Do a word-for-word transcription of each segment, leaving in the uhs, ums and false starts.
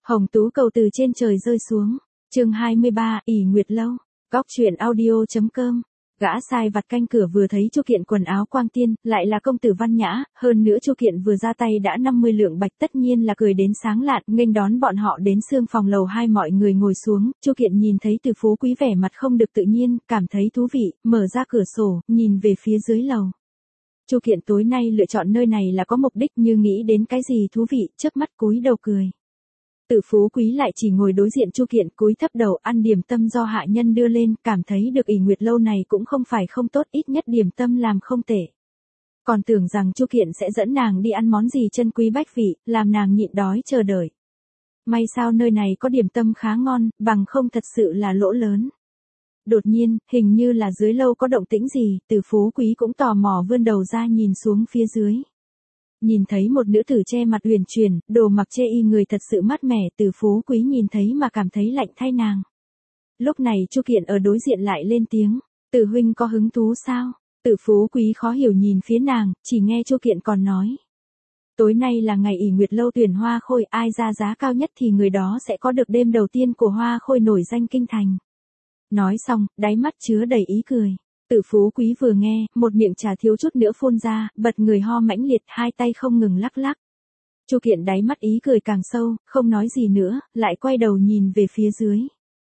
Hồng Tú Cầu từ trên trời rơi xuống. Chương hai mươi ba, ỷ Nguyệt Lâu. Góc truyện audio.com. Gã sai vặt canh cửa vừa thấy Chu Kiện quần áo quang tiên, lại là công tử văn nhã, hơn nữa Chu Kiện vừa ra tay đã năm mươi lượng bạch, tất nhiên là cười đến sáng lạn, nghênh đón bọn họ đến sương phòng lầu hai. Mọi người ngồi xuống, Chu Kiện nhìn thấy Từ Phú Quý vẻ mặt không được tự nhiên, cảm thấy thú vị, mở ra cửa sổ, nhìn về phía dưới lầu. Chu Kiện tối nay lựa chọn nơi này là có mục đích, như nghĩ đến cái gì thú vị, chớp mắt cúi đầu cười. Từ Phú Quý lại chỉ ngồi đối diện Chu Kiện, cúi thấp đầu ăn điểm tâm do hạ nhân đưa lên, cảm thấy được ỷ Nguyệt Lâu này cũng không phải không tốt, ít nhất điểm tâm làm không tệ. Còn tưởng rằng Chu Kiện sẽ dẫn nàng đi ăn món gì chân quý bách vị, làm nàng nhịn đói chờ đợi. May sao nơi này có điểm tâm khá ngon, bằng không thật sự là lỗ lớn. Đột nhiên, hình như là dưới lâu có động tĩnh gì, Từ Phú Quý cũng tò mò vươn đầu ra nhìn xuống phía dưới. Nhìn thấy một nữ tử che mặt huyền chuyển, đồ mặc chê y người thật sự mát mẻ, Từ Phú Quý nhìn thấy mà cảm thấy lạnh thay nàng. Lúc này Chu Kiện ở đối diện lại lên tiếng, Từ huynh có hứng thú sao? Từ Phú Quý khó hiểu nhìn phía nàng, chỉ nghe Chu Kiện còn nói. Tối nay là ngày ỷ Nguyệt Lâu tuyển hoa khôi, ai ra giá cao nhất thì người đó sẽ có được đêm đầu tiên của hoa khôi nổi danh kinh thành. Nói xong, đáy mắt chứa đầy ý cười. Từ Phú Quý vừa nghe, một miệng trà thiếu chút nữa phun ra, bật người ho mãnh liệt, hai tay không ngừng lắc lắc. Chu Kiện đáy mắt ý cười càng sâu, không nói gì nữa, lại quay đầu nhìn về phía dưới.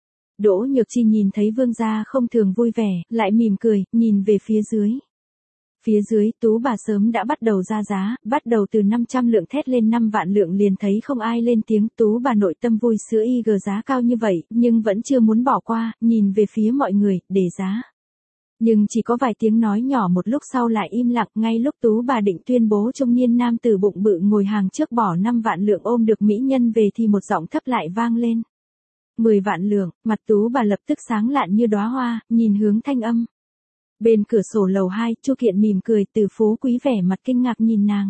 Đỗ Nhược Chi nhìn thấy vương gia không thường vui vẻ, lại mỉm cười, nhìn về phía dưới. Phía dưới, Tú bà sớm đã bắt đầu ra giá, bắt đầu từ năm trăm lượng thét lên năm vạn lượng, liền thấy không ai lên tiếng. Tú bà nội tâm vui sữa y gờ giá cao như vậy, nhưng vẫn chưa muốn bỏ qua, nhìn về phía mọi người, để giá. Nhưng chỉ có vài tiếng nói nhỏ, một lúc sau lại im lặng. Ngay lúc Tú bà định tuyên bố trung niên nam tử bụng bự ngồi hàng trước bỏ năm vạn lượng ôm được mỹ nhân về thì một giọng thấp lại vang lên. mười vạn lượng, mặt Tú bà lập tức sáng lạn như đóa hoa, nhìn hướng thanh âm. Bên cửa sổ lầu hai, Chu Kiện mỉm cười, Từ Phú Quý vẻ mặt kinh ngạc nhìn nàng.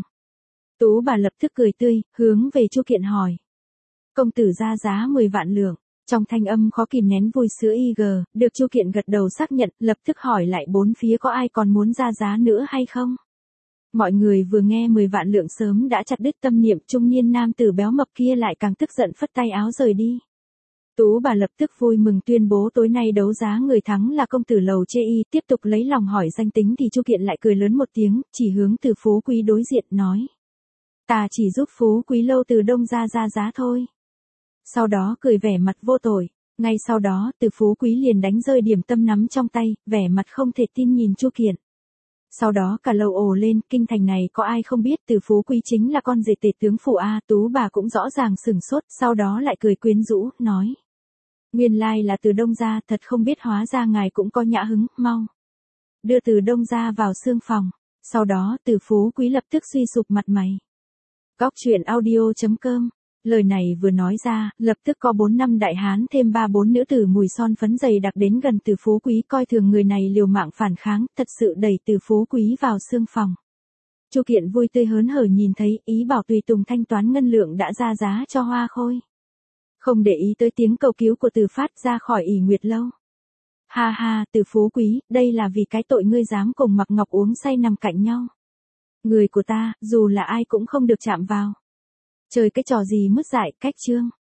Tú bà lập tức cười tươi, hướng về Chu Kiện hỏi. Công tử ra giá mười vạn lượng. Trong thanh âm khó kìm nén vui sữa y gờ, được Chu Kiện gật đầu xác nhận, lập tức hỏi lại bốn phía có ai còn muốn ra giá nữa hay không. Mọi người vừa nghe mười vạn lượng sớm đã chặt đứt tâm niệm, trung niên nam tử béo mập kia lại càng tức giận phất tay áo rời đi. Tú bà lập tức vui mừng tuyên bố tối nay đấu giá người thắng là công tử lầu chê y, tiếp tục lấy lòng hỏi danh tính thì Chu Kiện lại cười lớn một tiếng, chỉ hướng Từ Phú Quý đối diện nói. Ta chỉ giúp Phú Quý Lâu từ đông ra ra giá thôi. Sau đó cười vẻ mặt vô tội, ngay sau đó Từ Phú Quý liền đánh rơi điểm tâm nắm trong tay, vẻ mặt không thể tin nhìn Chu Kiện. Sau đó cả lầu ồ lên, kinh thành này có ai không biết Từ Phú Quý chính là con rể tể tướng phủ A. Tú bà cũng rõ ràng sửng sốt, sau đó lại cười quyến rũ, nói. Nguyên lai là từ đông ra, thật không biết hóa ra ngài cũng có nhã hứng, mau. Đưa từ đông ra vào sương phòng, sau đó Từ Phú Quý lập tức suy sụp mặt mày. Góc truyện audio.com. Lời này vừa nói ra, lập tức có bốn năm đại hán thêm ba bốn nữ tử mùi son phấn dày đặc đến gần Từ Phú Quý, coi thường người này liều mạng phản kháng, thật sự đẩy Từ Phú Quý vào sương phòng. Chu Kiện vui tươi hớn hở nhìn thấy, ý bảo tùy tùng thanh toán ngân lượng đã ra giá cho hoa khôi. Không để ý tới tiếng cầu cứu của Từ phát ra khỏi ỷ Nguyệt Lâu. Ha ha, Từ Phú Quý, đây là vì cái tội ngươi dám cùng Mặc Ngọc uống say nằm cạnh nhau. Người của ta, dù là ai cũng không được chạm vào. Chơi cái trò gì mất dạy, cách chương.